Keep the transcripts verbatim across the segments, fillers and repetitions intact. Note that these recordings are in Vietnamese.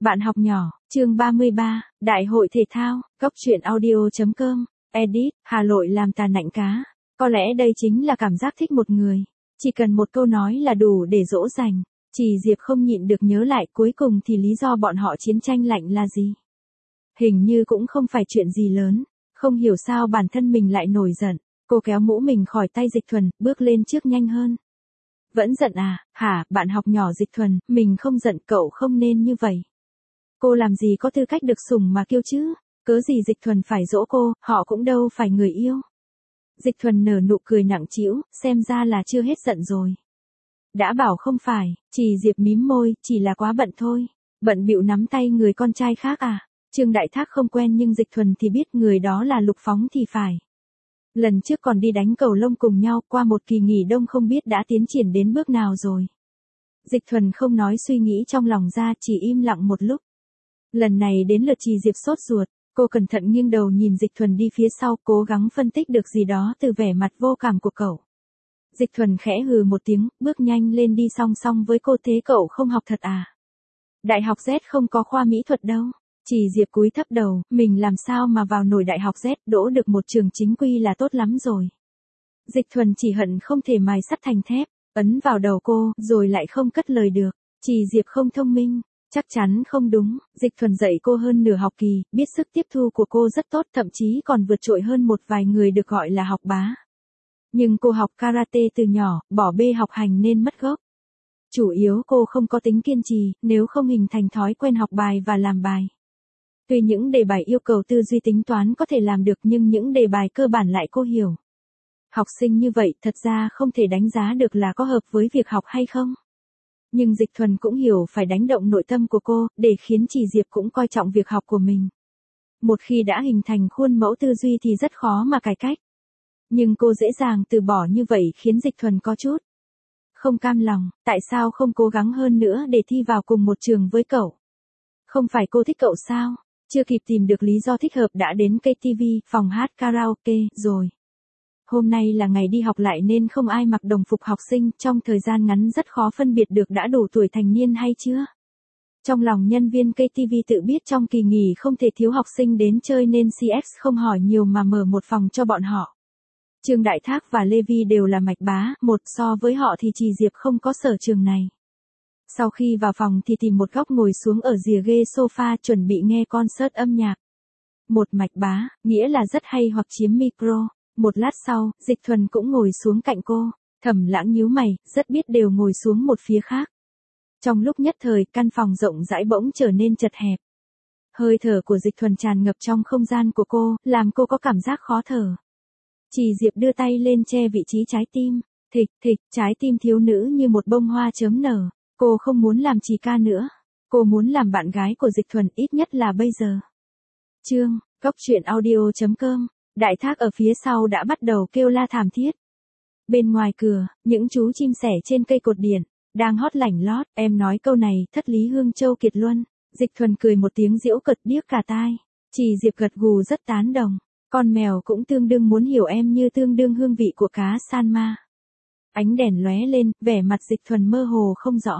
Bạn học nhỏ, chương ba mươi ba, Đại hội thể thao, góc truyện audio.com, edit, Hà Lội làm tà nạnh cá. Có lẽ đây chính là cảm giác thích một người. Chỉ cần một câu nói là đủ để dỗ dành. Chỉ Diệp không nhịn được nhớ lại cuối cùng thì lý do bọn họ chiến tranh lạnh là gì. Hình như cũng không phải chuyện gì lớn. Không hiểu sao bản thân mình lại nổi giận. Cô kéo mũ mình khỏi tay Dịch Thuần, bước lên trước nhanh hơn. Vẫn giận à, hả, bạn học nhỏ Dịch Thuần, mình không giận, cậu không nên như vậy. Cô làm gì có tư cách được sủng mà kêu chứ, cớ gì Dịch Thuần phải dỗ cô, họ cũng đâu phải người yêu. Dịch Thuần nở nụ cười nặng trĩu, xem ra là chưa hết giận rồi. Đã bảo không phải, Chỉ Diệp mím môi, chỉ là quá bận thôi. Bận bịu nắm tay người con trai khác à? Trương Đại Thác không quen nhưng Dịch Thuần thì biết người đó là Lục Phóng thì phải. Lần trước còn đi đánh cầu lông cùng nhau, qua một kỳ nghỉ đông không biết đã tiến triển đến bước nào rồi. Dịch Thuần không nói suy nghĩ trong lòng ra, chỉ im lặng một lúc. Lần này đến lượt Chỉ Diệp sốt ruột, cô cẩn thận nghiêng đầu nhìn Dịch Thuần đi phía sau, cố gắng phân tích được gì đó từ vẻ mặt vô cảm của cậu. Dịch Thuần khẽ hừ một tiếng, bước nhanh lên đi song song với cô. Thế cậu không học thật à? Đại học Z không có khoa mỹ thuật đâu. Chỉ Diệp cúi thấp đầu, mình làm sao mà vào nổi đại học Z, đỗ được một trường chính quy là tốt lắm rồi. Dịch Thuần chỉ hận không thể mài sắt thành thép, ấn vào đầu cô, rồi lại không cất lời được. Chỉ Diệp không thông minh, chắc chắn không đúng. Dịch Thuần dạy cô hơn nửa học kỳ, biết sức tiếp thu của cô rất tốt, thậm chí còn vượt trội hơn một vài người được gọi là học bá. Nhưng cô học karate từ nhỏ, bỏ bê học hành nên mất gốc. Chủ yếu cô không có tính kiên trì, nếu không hình thành thói quen học bài và làm bài. Tuy những đề bài yêu cầu tư duy tính toán có thể làm được nhưng những đề bài cơ bản lại cô hiểu. Học sinh như vậy thật ra không thể đánh giá được là có hợp với việc học hay không. Nhưng Dịch Thuần cũng hiểu phải đánh động nội tâm của cô, để khiến Chỉ Diệp cũng coi trọng việc học của mình. Một khi đã hình thành khuôn mẫu tư duy thì rất khó mà cải cách. Nhưng cô dễ dàng từ bỏ như vậy khiến Dịch Thuần có chút không cam lòng, tại sao không cố gắng hơn nữa để thi vào cùng một trường với cậu? Không phải cô thích cậu sao? Chưa kịp tìm được lý do thích hợp đã đến ca tê vê, phòng hát karaoke, rồi. Hôm nay là ngày đi học lại nên không ai mặc đồng phục học sinh, trong thời gian ngắn rất khó phân biệt được đã đủ tuổi thành niên hay chưa. Trong lòng nhân viên ca tê vê tự biết trong kỳ nghỉ không thể thiếu học sinh đến chơi nên xê ích không hỏi nhiều mà mở một phòng cho bọn họ. Trương Đại Thác và Lê Vi đều là mạch bá, một so với họ thì Chỉ Diệp không có sở trường này. Sau khi vào phòng thì tìm một góc ngồi xuống ở rìa ghế sofa chuẩn bị nghe concert âm nhạc. Một mạch bá, nghĩa là rất hay hoặc chiếm micro. Một lát sau, Dịch Thuần cũng ngồi xuống cạnh cô. Thẩm Lãng nhíu mày, rất biết đều ngồi xuống một phía khác. Trong lúc nhất thời, căn phòng rộng rãi bỗng trở nên chật hẹp. Hơi thở của Dịch Thuần tràn ngập trong không gian của cô, làm cô có cảm giác khó thở. Chỉ Diệp đưa tay lên che vị trí trái tim. Thịch thịch, trái tim thiếu nữ như một bông hoa chớm nở. Cô không muốn làm Chỉ ca nữa. Cô muốn làm bạn gái của Dịch Thuần, ít nhất là bây giờ. Chương, góc truyện audio.com. Đại Thác ở phía sau đã bắt đầu kêu la thảm thiết. Bên ngoài cửa, những chú chim sẻ trên cây cột điện đang hót lảnh lót. Em nói câu này, thất lý Hương Châu Kiệt Luân. Dịch Thuần cười một tiếng giễu cợt điếc cả tai. Chỉ Diệp gật gù rất tán đồng. Con mèo cũng tương đương muốn hiểu em như tương đương hương vị của cá san ma. Ánh đèn lóe lên, vẻ mặt Dịch Thuần mơ hồ không rõ.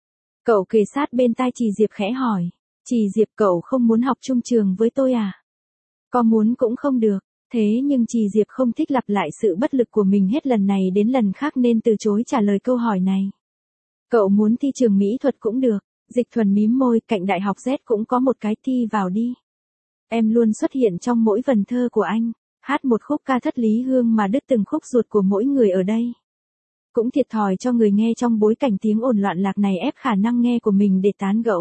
Cậu kề sát bên tai Chỉ Diệp khẽ hỏi. Chỉ Diệp, cậu không muốn học chung trường với tôi à? Có muốn cũng không được. Thế nhưng Chỉ Diệp không thích lặp lại sự bất lực của mình hết lần này đến lần khác nên từ chối trả lời câu hỏi này. Cậu muốn thi trường mỹ thuật cũng được. Dịch Thuần mím môi, cạnh đại học Z cũng có một cái, thi vào đi. Em luôn xuất hiện trong mỗi vần thơ của anh. Hát một khúc ca thất lý hương mà đứt từng khúc ruột của mỗi người ở đây. Cũng thiệt thòi cho người nghe trong bối cảnh tiếng ồn loạn lạc này ép khả năng nghe của mình để tán gẫu.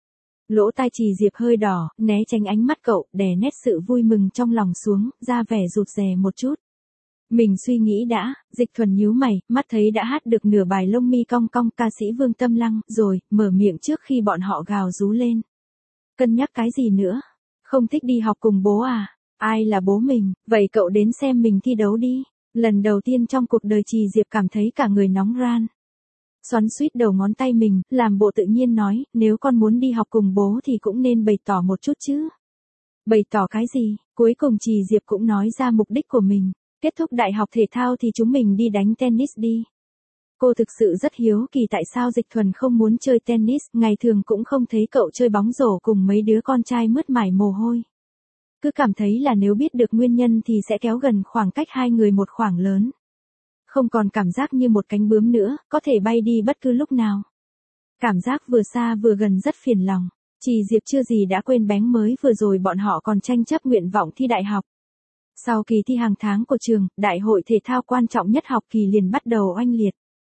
Lỗ tai Chỉ Diệp hơi đỏ, né tránh ánh mắt cậu, đè nét sự vui mừng trong lòng xuống, ra vẻ rụt rè một chút. Mình suy nghĩ đã. Dịch Thuần nhíu mày, mắt thấy đã hát được nửa bài lông mi cong cong ca sĩ Vương Tâm Lăng, rồi, mở miệng trước khi bọn họ gào rú lên. Cân nhắc cái gì nữa? Không thích đi học cùng bố à? Ai là bố mình? Vậy cậu đến xem mình thi đấu đi. Lần đầu tiên trong cuộc đời Chỉ Diệp cảm thấy cả người nóng ran. Xoắn xuýt đầu ngón tay mình, làm bộ tự nhiên nói, nếu con muốn đi học cùng bố thì cũng nên bày tỏ một chút chứ. Bày tỏ cái gì? Cuối cùng Chỉ Diệp cũng nói ra mục đích của mình. Kết thúc đại học thể thao thì chúng mình đi đánh tennis đi. Cô thực sự rất hiếu kỳ tại sao Dịch Thuần không muốn chơi tennis, ngày thường cũng không thấy cậu chơi bóng rổ cùng mấy đứa con trai mướt mải mồ hôi. Cứ cảm thấy là nếu biết được nguyên nhân thì sẽ kéo gần khoảng cách hai người một khoảng lớn. Không còn cảm giác như một cánh bướm nữa, có thể bay đi bất cứ lúc nào. Cảm giác vừa xa vừa gần rất phiền lòng. Chị Diệp chưa gì đã quên bén mới vừa rồi bọn họ còn tranh chấp nguyện vọng thi đại học. Sau kỳ thi hàng tháng của trường, đại hội thể thao quan trọng nhất học kỳ liền bắt đầu oanh liệt.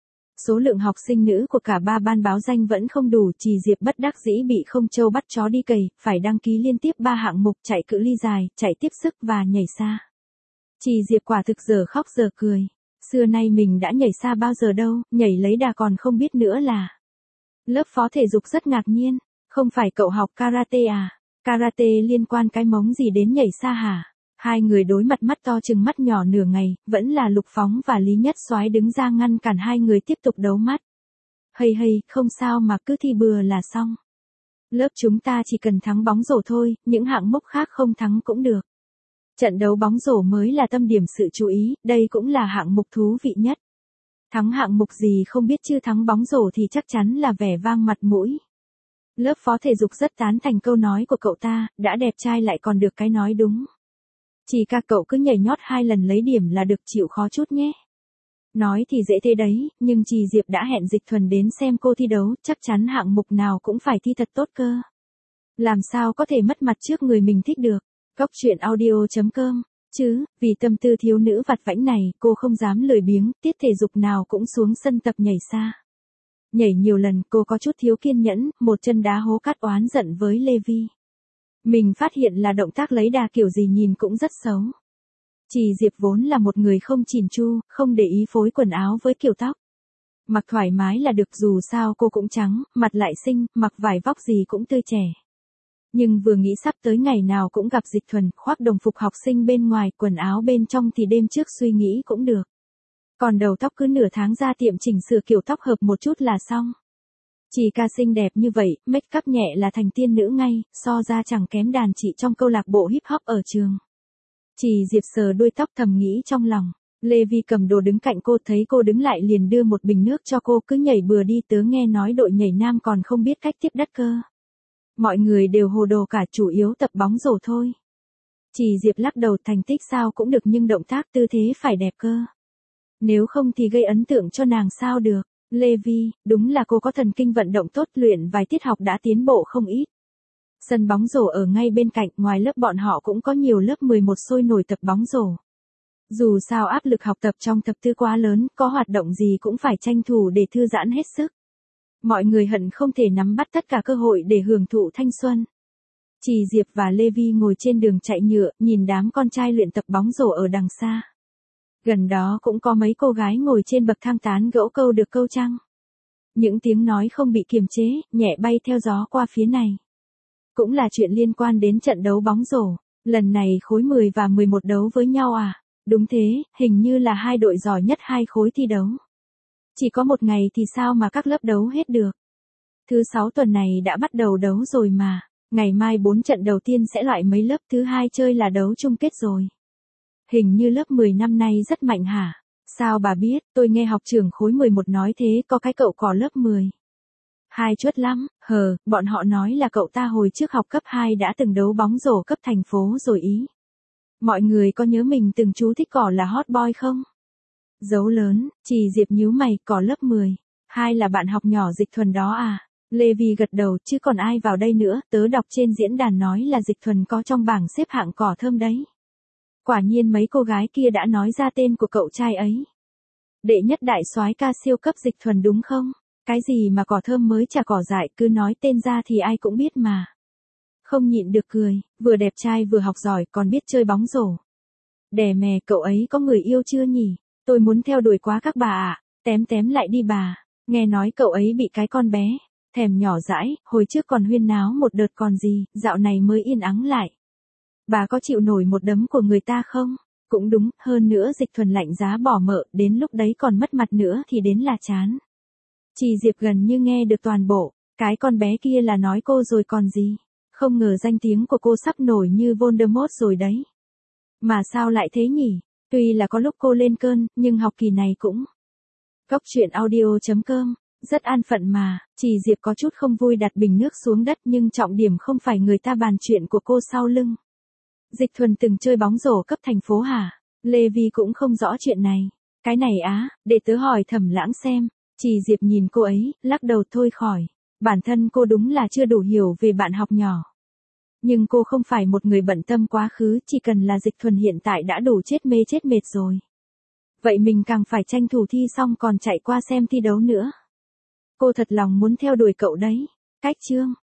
Số lượng học sinh nữ của cả ba ban báo danh vẫn không đủ, Chị Diệp bất đắc dĩ bị không trâu bắt chó đi cày, phải đăng ký liên tiếp ba hạng mục chạy cự ly dài, chạy tiếp sức và nhảy xa. Chị Diệp quả thực giờ khóc giờ cười. Xưa nay mình đã nhảy xa bao giờ đâu, nhảy lấy đà còn không biết nữa là. Lớp phó thể dục rất ngạc nhiên, không phải cậu học karate à? Karate liên quan cái móng gì đến nhảy xa hả? Hai người đối mặt mắt to chừng mắt nhỏ nửa ngày, vẫn là Lục Phóng và Lý Nhất Soái đứng ra ngăn cản hai người tiếp tục đấu mắt. Hây hây, không sao mà cứ thi bừa là xong. Lớp chúng ta chỉ cần thắng bóng rổ thôi, những hạng mục khác không thắng cũng được. Trận đấu bóng rổ mới là tâm điểm sự chú ý, đây cũng là hạng mục thú vị nhất. Thắng hạng mục gì không biết chứ thắng bóng rổ thì chắc chắn là vẻ vang mặt mũi. Lớp phó thể dục rất tán thành câu nói của cậu ta, đã đẹp trai lại còn được cái nói đúng. Chỉ ca cậu cứ nhảy nhót hai lần lấy điểm là được, chịu khó chút nhé. Nói thì dễ thế đấy, nhưng chị Diệp đã hẹn Dịch Thuần đến xem cô thi đấu, chắc chắn hạng mục nào cũng phải thi thật tốt cơ. Làm sao có thể mất mặt trước người mình thích được. Cóc truyện audio chấm com, chứ, vì tâm tư thiếu nữ vặt vãnh này, cô không dám lười biếng, tiết thể dục nào cũng xuống sân tập nhảy xa. Nhảy nhiều lần, cô có chút thiếu kiên nhẫn, một chân đá hố cát oán giận với Lê Vi. Mình phát hiện là động tác lấy đà kiểu gì nhìn cũng rất xấu. Chị Diệp vốn là một người không chỉn chu, không để ý phối quần áo với kiểu tóc. Mặc thoải mái là được, dù sao cô cũng trắng, mặt lại xinh, mặc vải vóc gì cũng tươi trẻ. Nhưng vừa nghĩ sắp tới ngày nào cũng gặp Dịch Thuần, khoác đồng phục học sinh bên ngoài, quần áo bên trong thì đêm trước suy nghĩ cũng được. Còn đầu tóc cứ nửa tháng ra tiệm chỉnh sửa kiểu tóc hợp một chút là xong. Chị ca xinh đẹp như vậy, make up nhẹ là thành tiên nữ ngay, so ra chẳng kém đàn chị trong câu lạc bộ hip hop ở trường. Chị Diệp sờ đuôi tóc thầm nghĩ trong lòng. Lê Vi cầm đồ đứng cạnh cô, thấy cô đứng lại liền đưa một bình nước cho cô, cứ nhảy bừa đi, tớ nghe nói đội nhảy nam còn không biết cách tiếp đất cơ. Mọi người đều hồ đồ cả, chủ yếu tập bóng rổ thôi. Chị Diệp lắc đầu, thành tích sao cũng được nhưng động tác tư thế phải đẹp cơ. Nếu không thì gây ấn tượng cho nàng sao được. Lê Vi, đúng là cô có thần kinh vận động tốt, luyện vài tiết học đã tiến bộ không ít. Sân bóng rổ ở ngay bên cạnh, ngoài lớp bọn họ cũng có nhiều lớp mười một sôi nổi tập bóng rổ. Dù sao áp lực học tập trong thập tư quá lớn, có hoạt động gì cũng phải tranh thủ để thư giãn hết sức. Mọi người hận không thể nắm bắt tất cả cơ hội để hưởng thụ thanh xuân. Chị Diệp và Lê Vi ngồi trên đường chạy nhựa, nhìn đám con trai luyện tập bóng rổ ở đằng xa. Gần đó cũng có mấy cô gái ngồi trên bậc thang tán gẫu câu được câu trăng. Những tiếng nói không bị kiềm chế, nhẹ bay theo gió qua phía này. Cũng là chuyện liên quan đến trận đấu bóng rổ. Lần này khối mười và mười một đấu với nhau à? Đúng thế, hình như là hai đội giỏi nhất hai khối thi đấu. Chỉ có một ngày thì sao mà các lớp đấu hết được. Thứ sáu tuần này đã bắt đầu đấu rồi mà. Ngày mai bốn trận đầu tiên sẽ loại mấy lớp, thứ hai chơi là đấu chung kết rồi. Hình như lớp mười năm nay rất mạnh hả? Sao bà biết, tôi nghe học trưởng khối mười một nói thế, có cái cậu cò lớp mười. Hai chuất lắm, hờ, bọn họ nói là cậu ta hồi trước học cấp hai đã từng đấu bóng rổ cấp thành phố rồi ý. Mọi người có nhớ mình từng chú thích cỏ là hot boy không? Dấu lớn, chị Diệp nhíu mày, cỏ lớp mười. Hai là bạn học nhỏ Dịch Thuần đó à? Lê Vi gật đầu, chứ còn ai vào đây nữa, tớ đọc trên diễn đàn nói là Dịch Thuần có trong bảng xếp hạng cỏ thơm đấy. Quả nhiên mấy cô gái kia đã nói ra tên của cậu trai ấy. Đệ nhất đại soái ca siêu cấp Dịch Thuần đúng không? Cái gì mà cỏ thơm mới chả cỏ dại, cứ nói tên ra thì ai cũng biết mà. Không nhịn được cười, vừa đẹp trai vừa học giỏi còn biết chơi bóng rổ. Đè mè, cậu ấy có người yêu chưa nhỉ? Tôi muốn theo đuổi quá các bà ạ, à. Tém tém lại đi bà. Nghe nói cậu ấy bị cái con bé thèm nhỏ dãi, hồi trước còn huyên náo một đợt còn gì, dạo này mới yên ắng lại. Bà có chịu nổi một đấm của người ta không? Cũng đúng, hơn nữa Dịch Thuần lạnh giá bỏ mợ, đến lúc đấy còn mất mặt nữa thì đến là chán. Chị Diệp gần như nghe được toàn bộ, cái con bé kia là nói cô rồi còn gì. Không ngờ danh tiếng của cô sắp nổi như Voldemort rồi đấy. Mà sao lại thế nhỉ? Tuy là có lúc cô lên cơn, nhưng học kỳ này cũng Cốc truyện audio chấm com, rất an phận mà, Trì Diệp có chút không vui đặt bình nước xuống đất nhưng trọng điểm không phải người ta bàn chuyện của cô sau lưng. Dịch Thuần từng chơi bóng rổ cấp thành phố hả? Lê Vi cũng không rõ chuyện này. Cái này á, để tớ hỏi Thẩm Lãng xem. Trì Diệp nhìn cô ấy, lắc đầu thôi khỏi. Bản thân cô đúng là chưa đủ hiểu về bạn học nhỏ. Nhưng cô không phải một người bận tâm quá khứ, chỉ cần là Dịch Thuần hiện tại đã đủ chết mê chết mệt rồi. Vậy mình càng phải tranh thủ thi xong còn chạy qua xem thi đấu nữa. Cô thật lòng muốn theo đuổi cậu đấy. Cách chương